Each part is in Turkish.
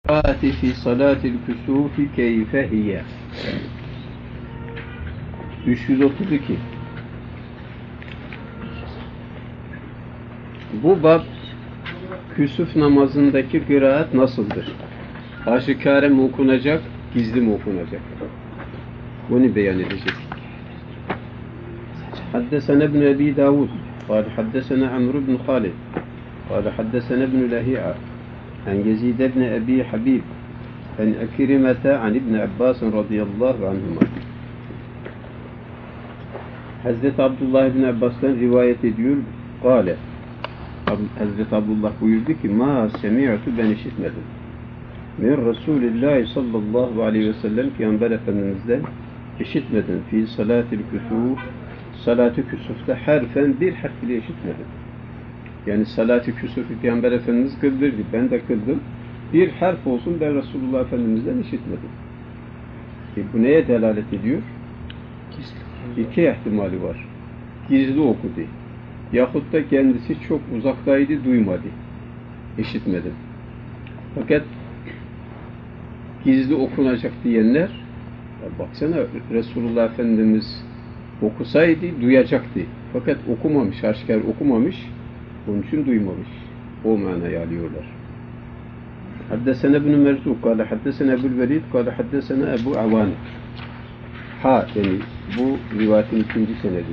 في صلاة الكسوف كيف هي 332 Bu bab küsuf namazındaki kıraat nasıldır? Aşikare mi okunacak, gizli mi okunacak? Bunu beyan edecek. Haddesena ibn Ebi Davud قال حدثنا عمرو بن خالد قال حدثنا ابن لهيعة عن يزيد بن أبي حبيب عن أكرمة عن ابن عباس رضي الله عنهما. Hazreti Abdullah ibn Abbas'tan rivayet ediyor. Kale, Hazreti Abdullah buyurdu ki, ma semi'tu, ben işitmedim. Min Resulillahi sallallahu aleyhi ve sellem, Peygamber Efendimiz'den işitmedim. Fi salatil küsuf, salat-ı küsufta harfen, bir harf bile işitmedim. Yani salat-ı küsufu Peygamber Efendimiz kıldırdı. Ben de kıldım. Bir harf olsun ben Resulullah Efendimiz'den işitmedim. Bu neye delalet ediyor? İki ihtimali var. Gizli okudu. Yahut da kendisi çok uzaktaydı, duymadı. İşitmedim. Fakat gizli okunacak diyenler, baksana Resulullah Efendimiz okusaydı duyacaktı. Fakat okumamış, aşikar okumamış, onun için duymamış. O manayı alıyorlar. Haddesena ibn Merzuk, kâle haddesena Ebu'l Velid, kâle haddesena Ebu Avan. Yani bu rivayetin ikinci senedi.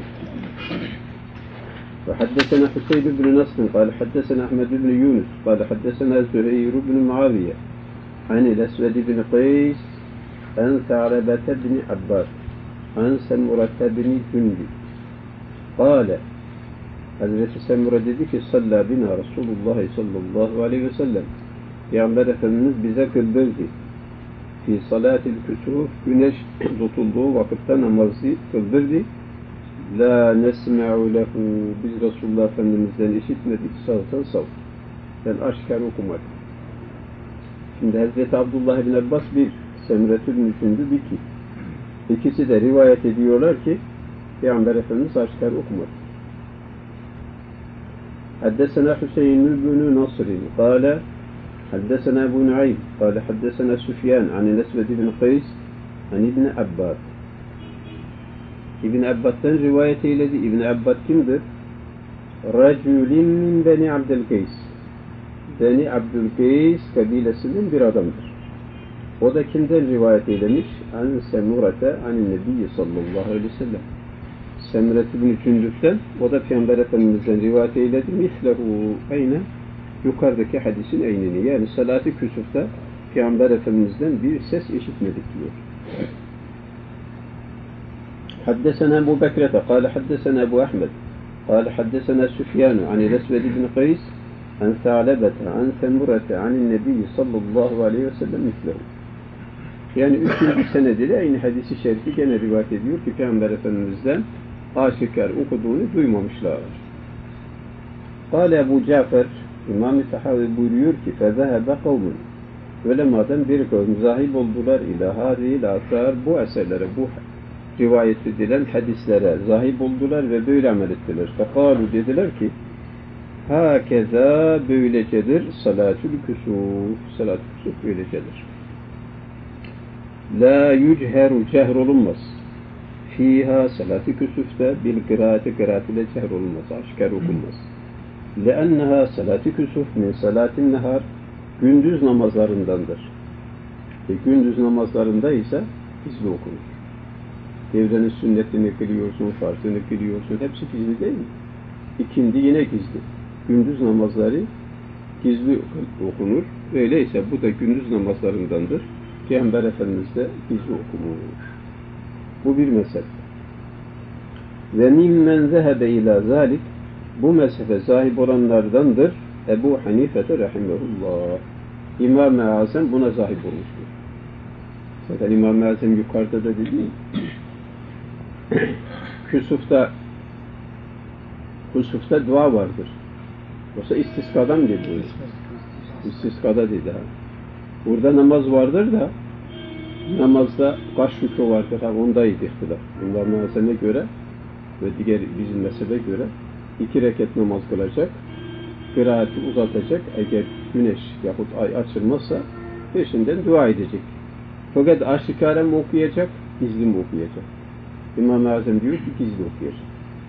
Ve haddesena Hüseyin ibn Nasr, kâle haddesena Ahmed ibn Yunus, kâle haddesena Züheyr ibn Muaviye, anil Esved ibn Qays, an Sa'lebete ibn Abbas, an Semurete ibn Cündib. Kâle, Hazreti Semure dedi ki, salla bina Resulullah sallallahu aleyhi ve sellem, Peygamber Efendimiz bize kıldırdı. Fi salatil küsuf, güneş tutulduğu vakitte namazı kıldırdı. La nesme'u lehu, biz Resulullah Efendimiz'den işitmedik, savtan sav. Ben aşikar okumadım. Şimdi Hazreti Abdullah ibn Abbas bir, Semretül Mücündü bir ki. İkisi de rivayet ediyorlar ki Peygamber Efendimiz aşikar okumadı. Haddesena Hüseyin ibn Nasr, kâle حدثنا أبو نعيم قال حدثنا سفيان عن الأسود بن قيس عن ابن عباس. İbn Abbas'tan rivayet eyledi. İbn Abbas kimdir? Raculin min Beni Abdülkeys. Beni Abdülkeys kabilesinden bir adamdır. O da kimden rivayet eylemiş? An Semurete anin Nebiyyi sallallahu aleyhi ve sellem. Semret ibn Cündüb'den, o da Peygamber Efendimiz'den rivayet eyledi. Mislehu aynen. Yukarıdaki hadisin aynını, yani salat-ı küsufta Peygamber Efendimiz'den bir ses işitmedik diyor. Haddesena Ebu Bekrete, kâle haddesena Ebu Ahmed, kâle haddesena Süfyanu, anil Esved ibn Qays, an Sa'lebete, an Semurete, anin Nebiyyi sallallahu aleyhi ve sellem mislehu. Yani üçüncü senediyle aynı hadisi şerifi gene rivayet ediyor ki Peygamber Efendimiz'den aşikar okuduğunu duymamışlar. Kâle Ebu Cafer, İmam-ı Tahavi buyuruyor ki فَذَهَبَ قَوْمٌ Ulemadan bir kavim zahib oldular ila hâzîl asar, bu eserlere, bu rivayet edilen hadislere zahib oldular ve böyle amel ettiler. فَقَالُوا dediler ki hâkezâ böylecedir salatül küsûf, salat-ı küsûf böylecedir. La yücheru, cehr olunmaz. Fîhâ salat-ı küsûfte bil kıraati, kıraat ile cehr olunmaz, aşikar okunmaz. لَأَنَّهَا salat-ı küsuf min salatin nehar, gündüz namazlarındandır. Gündüz namazlarında ise gizli okunur. Devrenin sünnetini kılıyorsun, farzını kılıyorsun, hepsi gizli değil mi? İkindi yine gizli. Gündüz namazları gizli okunur. Öyleyse bu da gündüz namazlarındandır. Peygamber Efendimiz de gizli okunur. Bu bir mesele. Ve mimmen zehebe ila zalik, bu mezhebe sahip olanlardandır Ebu Hanife'te rahimehullah. İmam-ı Azam buna sahip olmuştur. Zaten İmam-ı Azam yukarıda da dedi. Kusufta dua vardır. Yoksa istiskadan mı dedi? İstiskada dedi ha. Burada namaz vardır da namazda kaç rükû vardır ha, ondaydı ihtilaf. İmam-ı Azam'a göre ve diğer bizim mezhebe göre 2 rekat namaz kılacak, kıraati uzatacak, eğer güneş yahut ay açılmazsa peşinden dua edecek. Fakat aşikare mi okuyacak, gizli mi okuyacak? İmam-ı Azam diyor ki gizli okuyacak.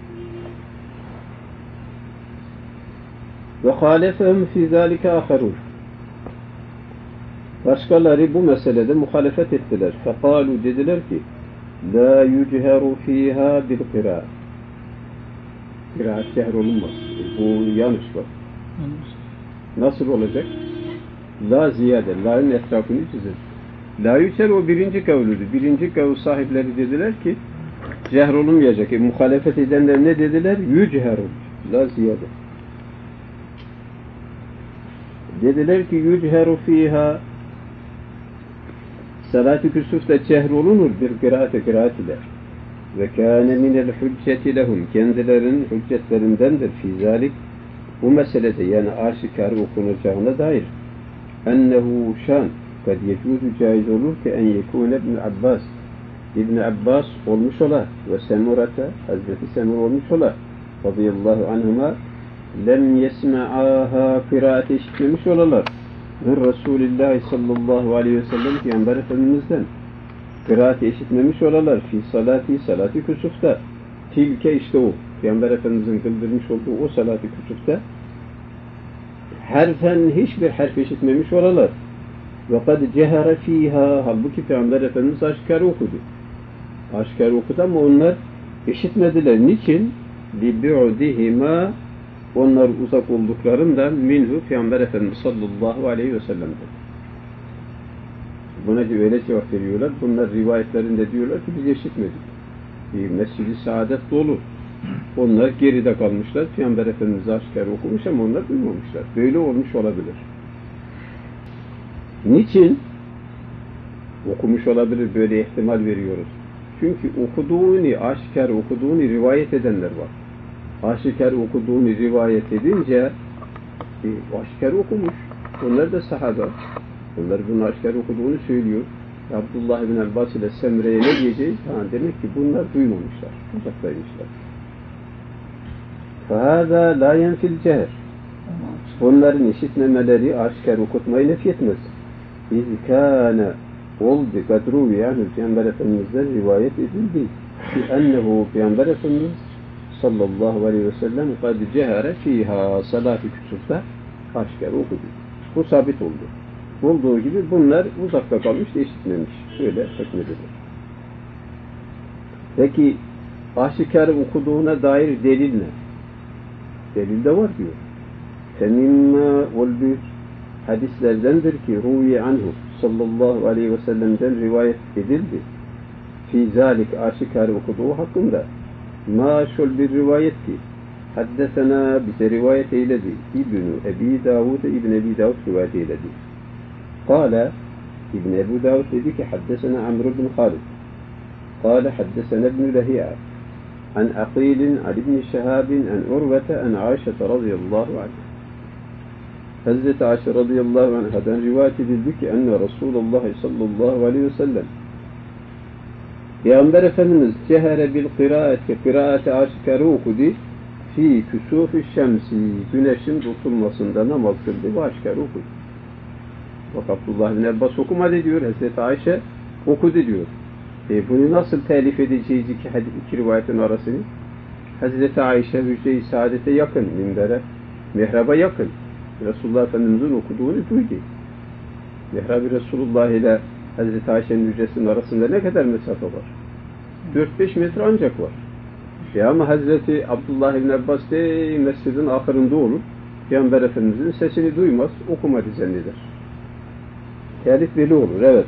Ve halefehum fî zâlike âherûn. Başkaları bu meselede muhalefet ettiler. Fekâlu dediler ki lâ yücheru fîhâ bil kırâ. Kıraat cehr olunmaz. Bu yanlış var. Nasıl olacak? La ziyade. La'nın etrafını çizir. La yücher o birinci kavludur. Birinci kavl sahipleri dediler ki cehr olunmayacak. Muhalefet edenler ne dediler? Yücheru. La ziyade. Dediler ki yücheru fîhâ salat-ı küsufta cehr olunur bir kıraat ile. Ve kâne minel hücceti lehum. Kendilerinin hüccetlerindendir fîzâlik. Bu meselede yani aşikar okunacağına dair. Ennehu şan kad yecuzu caiz olur ki en yekûne ibn Abbas. İbn Abbas olmuş ola ve Semurata Hazreti Semur olmuş ola radıyallahu anhuma lem yesme'âhâ kıraat işitmemiş olalar. Ve Resulullah sallallahu aleyhi ve sellem Peygamber Efendimiz'den kıraat işitmemiş olalar fi salati kusufta. Tilke işte o. Peygamber Efendimiz'in kıldırmış olduğu o salat-ı kusufta harfen hiçbir harf işitmemiş olalar. Ve kad cehara fiha. Halbuki Peygamber Efendimiz aşikar okudu. Aşikar okudu ama onlar işitmediler. Niçin? Libu'dihima. Onlar uzak olduklarından minhu Peygamber Efendimiz sallallahu aleyhi ve sellem'den. Buna öyle cevap veriyorlar. Bunlar rivayetlerinde diyorlar ki biz işitmedik. Mescid-i Saadet dolu. Onlar geride kalmışlar. Peygamber Efendimiz aşikar okumuş ama onlar duymamışlar. Böyle olmuş olabilir. Niçin? Okumuş olabilir. Böyle ihtimal veriyoruz. Çünkü aşikar okuduğunu rivayet edenler var. Aşikar okuduğunu rivayet edince aşikar okumuş. Onlar da sahabe. Onlar bunun aşikar okuduğunu söylüyor. Abdullah ibn Abbas ile Semre'ye ne diyeceğiz? Demek ki bunlar duymamışlar. Uzaktaymışlar. فَهَذَا لَا يَنْفِ الْجَهْرِ. Onların işitmemeleri aşikar okutmayı nefyetmez. اِذْ كَانَ oldu kadru yani Peygamber Efendimiz'den rivayet edildi ki ennehu Peygamber Efendimiz sallallahu aleyhi ve sellem kad cehare fiha salat-ı küsufta aşikar okudu. Bu sabit oldu. Olduğu gibi bunlar uzakta kalmış, işitmemiş. Şöyle hükmedilir. Peki aşikar okuduğuna dair delil ne? Delil de var diyor. Femimma oldu hadislerdendir ki ruvi anhu sallallahu aleyhi ve sellem'den rivayet edildi. Fi zalik aşikar okuduğu hakkında. Ma şol bir rivayet ki haddesena bize rivayet eyledi. İbn-i Ebi Davud rivayet eyledi. Kâle İbn-i Ebu Davud dedi ki haddesena Amr ibn Khalid. Kâle haddesena ibn Lehi'a. An Aqilin, an İbn Şehabin, an Urvete, an Aişe radıyallahu anh. Hazreti Ayşe radıyallahu anh'dan rivayet edildi ki enne Resulullah sallallahu aleyhi ve sellem Peygamber Efendimiz cehere bil kıraati aşikarı okudu fi küsufi şemsi güneşin tutulmasında namaz kıldı ve aşikarı okudu. Bak Abdullah bin Abbas okumadı diyor, Hazreti Ayşe okudu diyor. Bunu nasıl telif edeceğiz iki rivayetin arasını? Hazreti Ayşe hücre-i saadete yakın, minbere, mihraba yakın. Resulullah Efendimiz'in okuduğunu duydu. Mihrab-ı Resulullah ile Hazreti Ayşe'nin hücresinin arasında ne kadar mesafe var? 4-5 metre ancak var. Ama Hazreti Abdullah ibn Abbas de mescidin ahırında olur. Peygamber Efendimiz'in sesini duymaz, okumadı zanneder. Telif böyle olur, evet.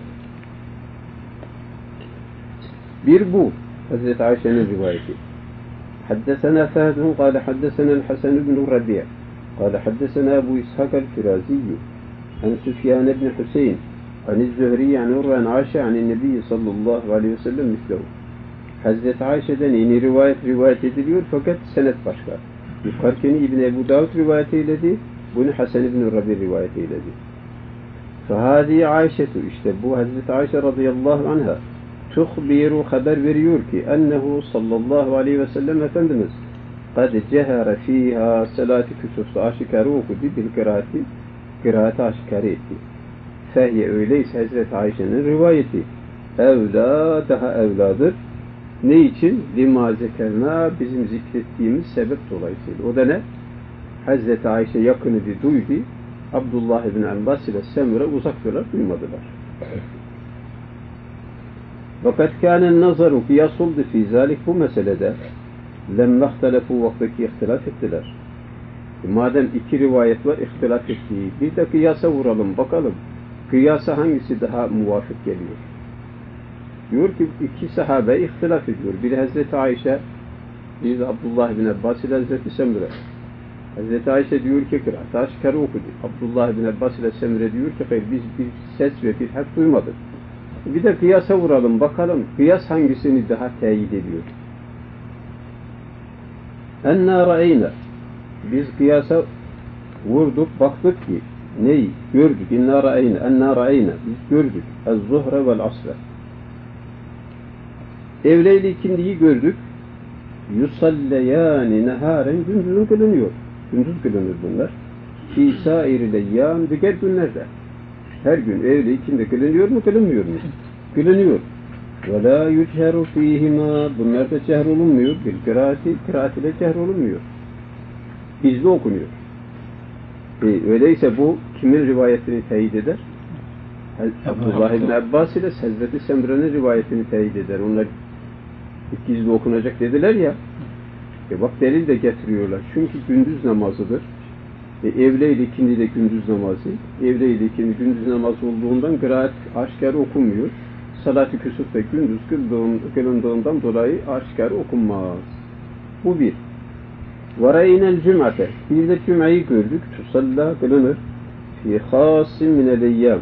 Bir bu, Hazreti Ayşe'nin rivayeti. حدثنا فهد قال حدثنا الحسن بن ربيع قال حدثنا أبو إسحاق الفرازي عن سفيان بن حسين عن الزهري عن عروة عن عائشة عن النبي صلى الله عليه وسلم مثله. Hazreti Ayşe'den yeni rivayet ediliyor fakat senet başka. Yukarıkeni İbn Ebu Davud rivayet eyledi, bunu Hasan ibn Rabi rivayet eyledi. Fahadi Ayşe'tu işte bu Hazreti Ayşe radıyallahu anha tuhbiru haber veriyor ki ennehu sallallahu aleyhi ve sellem Efendimiz kad cehara fiha salati küsufta aşikarı okudu bil kıraati aşikarı etti. fehye öyleyse Hazreti Ayşe'nin rivayeti evla daha evladır. Ne için? Lima zekerna bizim zikrettiğimiz sebep dolayısıyla. O da ne? Hazreti Ayşe yakını bir duydu. Abdullah ibn Abbas ile Semre uzaktılar, duymadılar. Fakat kânen nazaru kıyas oldu fî zâlik bu meselede lemme ihtelefû vaktaki ihtilaf ettiler. Madem iki rivayet var ihtilaf ettiği, bir de kıyasa vuralım bakalım. Kıyasa hangisi daha muvafık geliyor? Diyor ki iki sahabe ihtilaf ediyor. Biri Hazreti Ayşe, biri de Abdullah bin Abbas ile Hazreti Semre. Hazreti Ayşe diyor ki kıraat aşkarı okudu. Abdullah bin Abbas ile Semre diyor ki hayır biz bir ses ve bir harf duymadık. Bir de kıyasa vuralım bakalım. Kıyas hangisini daha teyit ediyor? Enna ra'eyna. Biz kıyasa vurduk, baktık ki neyi? Gördük. Enna ra'eyna. Biz gördük. Ez-zuhre vel-asre. Evleyli ikindiyi gördük. Yusalleyani neharen gündüzün kılınıyor. Gündüz kılınır bunlar. Ki sair leyyam diğer günlerde. Her gün evli ikindi kılınıyor mu, kılınmıyor mu? Kılınıyor. Ve la yücheru fîhima. Bunlarda cehr olunmuyor. Bil kıraati, kıraat ile cehr olunmuyor. Gizli okunuyor. Öyleyse bu kimin rivayetini teyit eder? Abdullah ibn Abbas ile Hazreti Semre'nin rivayetini teyit eder. Onlar gizli okunacak dediler ya. Bak delil de getiriyorlar. Çünkü gündüz namazıdır. Evle-i ikindi de gündüz namazı. Evle-i ikindi gündüz namazı olduğundan kıraat aşikar okunmuyor. Salat-ı küsuf da gündüz kılındığından dolayı aşikar okunmaz. Bu bir. وَرَيْنَ الْجُمْعَةَ Bir de cüm'eyi gördük. Tusalla kılınır. فِي خَاسٍ مِنَ الْاَيَّامِ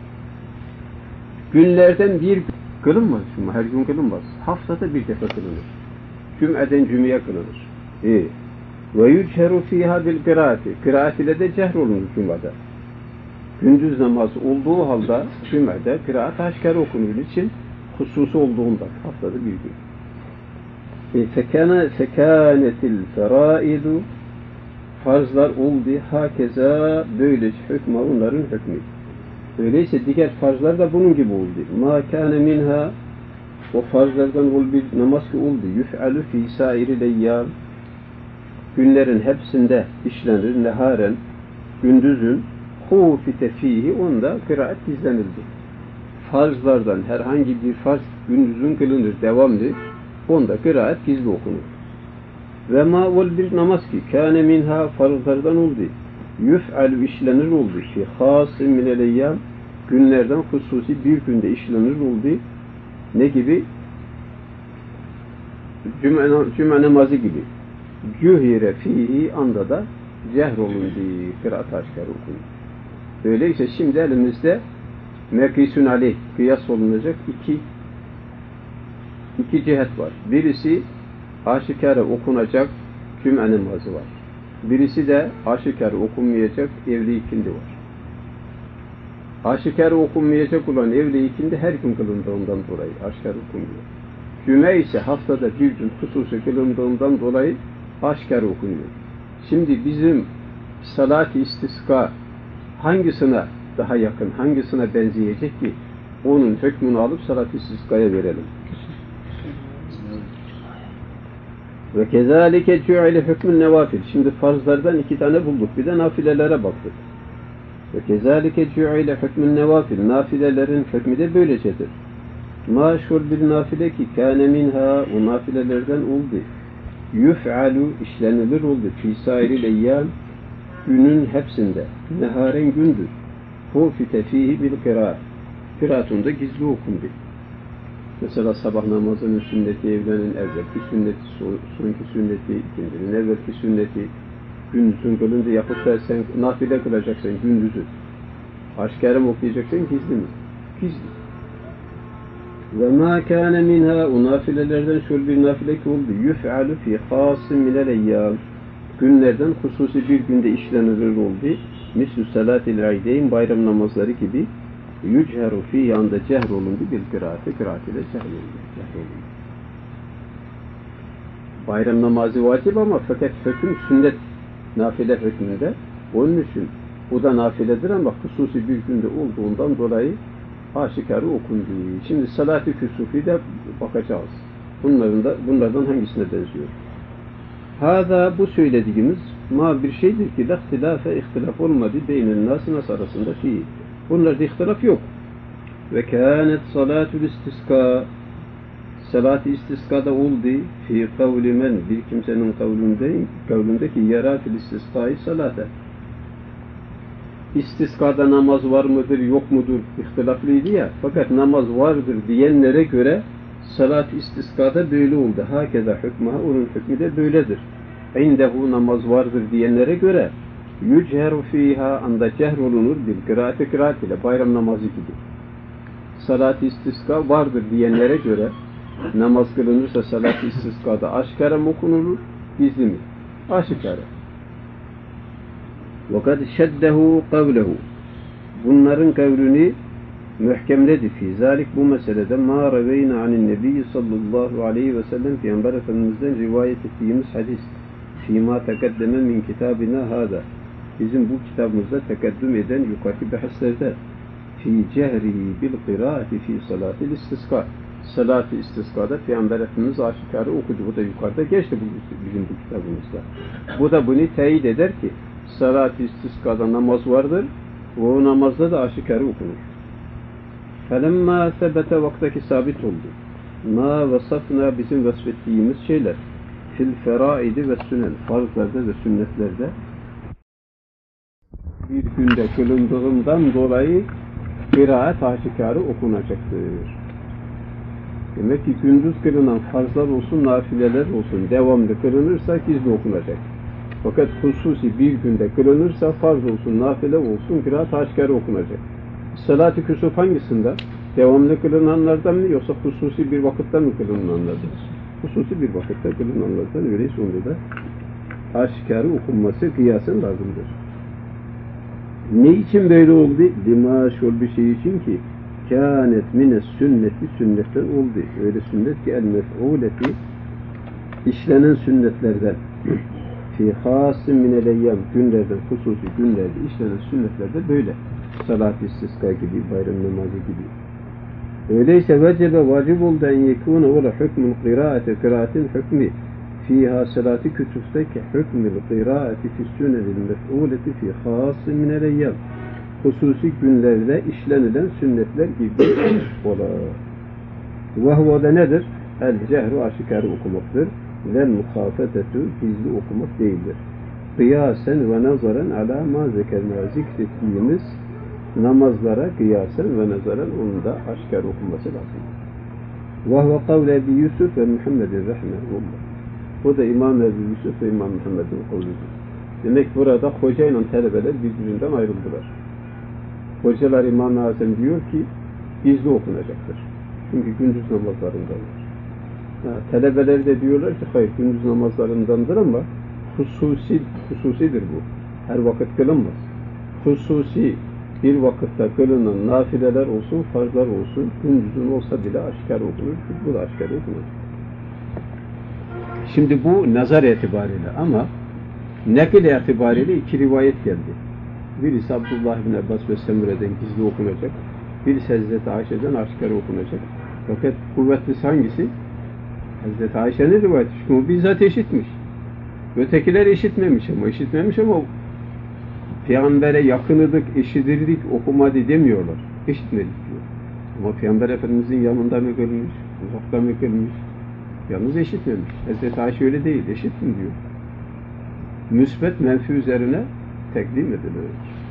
Günlerden bir kılınmaz. Şimdi her gün kılınmaz. Haftada bir defa kılınır. Cüm'eden cüm'eye kılınır. وَيُجْهَرُ ف۪يهَا بِالْقِرَاتِ Kıraat ile de cehr olunur cüm'ede. Gündüz namazı olduğu halde cüm'ede kıraat aşikar okunur için hususu olduğundan haftada bir gün. فَكَانَتِ الْفَرَائِدُ Farzlar oldu. Hakeza böylece hükmü onların hükmü. Öyleyse diğer farzlar da bunun gibi oldu. مَا كَانَ مِنْهَا O farzlardan bir namaz ki oldu. يُفْعَلُ فِي سَائِرِ الْاَيَّامِ Günlerin hepsinde işlenir. Neharen gündüzün hufite fihi onda kıraat gizlenildi. Farzlardan herhangi bir farz gündüzün kılınır devamlı. Onda kıraat gizli okunur. Ve ma ol bir namaz ki kâne minha farzlardan oldu. Yüf'alü işlenir oldu. Fi hâsın minel-eyyâm günlerden hususi bir günde işlenir oldu. Ne gibi? Cuma namazı gibi. Cühire fihi anda da cehr olundu. Kıraat aşikar okunur. Öyleyse şimdi elimizde mekîsün aleyh kıyas olunacak iki cihet var. Birisi aşikare okunacak cuma namazı var. Birisi de aşikare okunmayacak evli ikindi var. Aşikare okunmayacak olan evli ikindi her gün kılındığından dolayı aşikare okunmuyor. Cuma ise haftada bir gün hususi kılındığından dolayı aşikare okunuyor. Şimdi bizim salat-ı istiska hangisine daha yakın, hangisine benzeyecek ki onun hükmünü alıp salat-ı istiskaya verelim. Ve kezalike cü'ile hükmün nevafil. Şimdi farzlardan iki tane bulduk. Bir de nafilelere baktık. Ve kezalike cü'ile hükmün nevafil. Nafilelerin hükmü de böylecedir. Maşhur bir nafile ki kâne minha o nafilelerden oldu. Yüf'alu işlenilir oldu. Fî sairil eyyâm günün hepsinde. Neharen gündüz. Hufite fihi bil kıraat. Kıraatında gizli okundu. Mesela sabah namazının sünneti evlenin evvelki sünneti, sonki sünneti, ikindinin evvelki sünneti, gündüzün kılınca yapıp da sen nafile kılacaksın gündüzü. Aşikare mi okuyacaksın, gizli mi? Gizli. Ve mâ kâne minhâ o nafilelerden şöyle bir nafile ki oldu. Yüf'alü fî hâsın minel-eyyâm günlerden hususi bir günde işlenilir oldu. Mislü salâtil aydeyn bayram namazları gibi yücheru fî anda cehr olundu bil kıraati ile cehr olundu. Bayram namazı vacip ama fakat hüküm sünnet nafile hükmünde. Onun için O da nafiledir ama hususi bir günde olduğundan dolayı aşikarı okunduğu. Şimdi salat-ı küsufi de bakacağız. Bunlardan hangisine benziyor? Hâzâ bu söylediğimiz ma bir şeydir ki la ihtilaf olmadı beynin nas arasında fi. Bunlarda ihtilaf yok. Ve kânet salâtul istiska salat-ı istiskada oldu fi kavli men bir kimsenin kavlundeki yara fil istiskayı salate. İstiskada namaz var mıdır yok mudur ihtilaflıydı ya, fakat namaz vardır diyenlere göre salat istiskada böyle oldu. Hakeza hükmüha, onun hükmü de böyledir. İndehu namaz vardır diyenlere göre yücheru fiha anda cehr olunur bil kıraat ile bayram namazı gibi. Salat istiska vardır diyenlere göre namaz kılınırsa salat istiskada aşikare mi okunur, gizli mi? Aşikare. وَقَدْ شَدَّهُ قَوْلَهُ bunların kavlini mühkemledi fi zalik bu meselede ma reveyne anin nebi sallallahu aleyhi ve sellem Peygamber Efendimiz'den rivayet ettiğimiz hadis fîmâ tekeddeme min kitabina hâdâ bizim bu kitabımızda tekeddüm eden yukarıki bahislerde fi cehrihi bil kıraati fi salatil istiska salat-ı istiskada Peygamber Efendimiz aşikarı okudu. Bu da yukarıda geçti bizim bu kitabımızda. Bu da bunu teyit eder ki salat-ı istiskada namaz vardır ve o namazda da aşikarı okunur. فَلَمَّا ثَبَتَ vaktaki sabit oldu. مَا vasafna bizim vasfettiğimiz şeyler fil feraidi ve sünnen farzlarda ve sünnetlerde bir günde kılındığından dolayı kıraat aşikarı okunacaktır. Demek ki gündüz kılınan farzlar olsun, nafileler olsun devamlı kılınırsa gizli okunacak. Fakat hususi bir günde kılınırsa farz olsun, nafile olsun kıraat aşikarı okunacak. Salat-ı küsuf hangisinde? Devamlı kılınanlardan mı yoksa hususi bir vakitte mi kılınanlardan? Hususi bir vakitte kılınanlardan, öyleyse onda da aşikarı okunması kıyasen lazımdır. Ne için böyle oldu? Lima şol bir şey için ki kânet mine sünneti sünnetten oldu. Öyle sünnet ki el mef'uleti işlenen sünnetlerden fi hâsim minel eyyâm günlerden, hususi günlerde işlenen sünnetlerde böyle. Salat-ı istiska gibi, bayram namazı gibi. Öyleyse vecebe vacib oldu en yekûne ola hükmül kıraatin hükmü fiha salat-ı kütüfteki hükmül kıraati fi sünnelil mef'uleti fi hâsim minel eyyâm hususi günlerde işlenilen sünnetler gibi ola. Ve huve de nedir? El cehru aşikarı okumaktır. Ve muhafetetu gizli okumak değildir. Kıyasen ve nazaran ala ma zekerna zikrettiğimiz namazlara kıyasen ve nazaran onun da aşikar okunması lazım. Ve huve kavle Ebi Yusuf ve Muhammedin rahmetullah. Bu da İmam Ebi Yusuf ve İmam Muhammed'in kavludur. Demek burada hoca ile talebeler birbirinden ayrıldılar. Hocalar İmam-ı Azam diyor ki gizli okunacaktır. Çünkü gündüz namazlarındandır. Talebeler de diyorlar ki hayır gündüz namazlarındandır ama hususidir bu. Her vakit kılınmaz. Hususi bir vakitte kılınan nafileler olsun, farzlar olsun, gündüzün olsa bile aşikar okunur. Bu da aşikar okunur. Şimdi bu nazar itibariyle ama nakil itibariyle iki rivayet geldi. Birisi Abdullah bin Abbas ve Semre'den gizli okunacak. Birisi Hazreti Ayşe'den aşikar okunacak. Fakat kuvvetlisi hangisi? Hazreti Ayşe'nin rivayeti. Çünkü o bizzat işitmiş. Ötekiler işitmemiş ama Peygamber'e yakınıdık, işidirdik, okumadı demiyorlar. İşitmedik diyor. Ama Peygamber Efendimiz'in yanında mı kılmış, uzakta mı kılmış? Yalnız işitmemiş. Hazreti Ayşe öyle değil, işittim diyor. Müsbet menfi üzerine teklim edilir.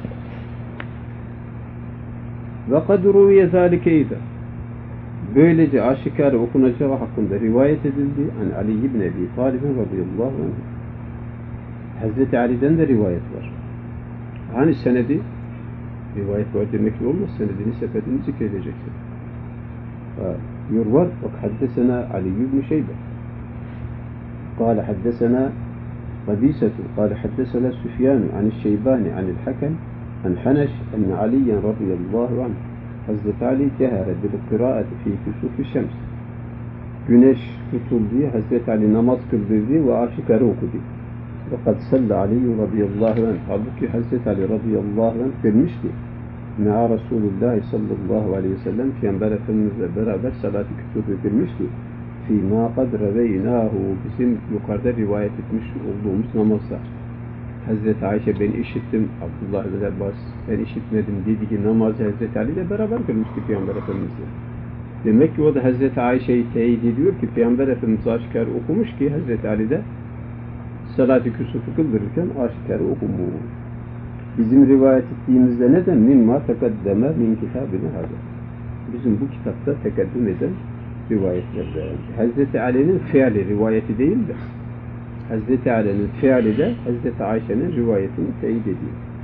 Ve kad ruviye zâlike idâ. Böylece aşikar okunacağı hakkında rivayet edildi. Yani Ali ibn Ebi Talib'in radıyallahu anh. Hazreti Ali'den de rivayet var. Hani senedi rivayet var demekle olmaz. Senedini, sepetini zikredeceksin. Diyor var. Bak haddesena Ali ibn Şeybe. قال حدثنا قبيسة قال حدثنا سفيان عن الشيباني عن الحكم عن حنش أن عليا رضي الله عنه Hazreti Ali cehare bil kıraati fi kusufi şems. Güneş tutulduğu, Hazreti Ali namaz kıldırdı ve aşikarı okudu. وَقَدْ صَلَّ عَلِيُّ رَضِيَ اللّٰهُ عَنْهُ Halbuki Hazreti Ali radıyallahu anh demişti. Me'a Resulullah sallallahu aleyhi ve sellem Peygamber Efendimizle beraber salat-ı küsuf edilmişti. Fîmâ kad reveynâhu bizim yukarıda rivayet etmiş olduğumuz namazlar. Hazreti Ayşe ben işittim, Abdullah bin Abbas ben işitmedim dediği namazı Hazreti Ali ile beraber kılmıştı Peygamber Efendimizle. Demek ki o da Hazreti Ayşe'yi teyit ediyor ki Peygamber Efendimiz aşikar okumuş ki Hazreti Ali de salat-ı küsufu kıldırırken aşikar okumuş. Bizim rivayet ettiğimizde neden? Mimma tekaddeme min kitabine hâzâ. Bizim bu kitapta tekaddüm eden rivayetlerde. Hazreti Ali'nin fiili rivayeti değil de Hazreti Ali'nin fiili de Hazreti Ayşe'nin rivayetini teyit ediyor.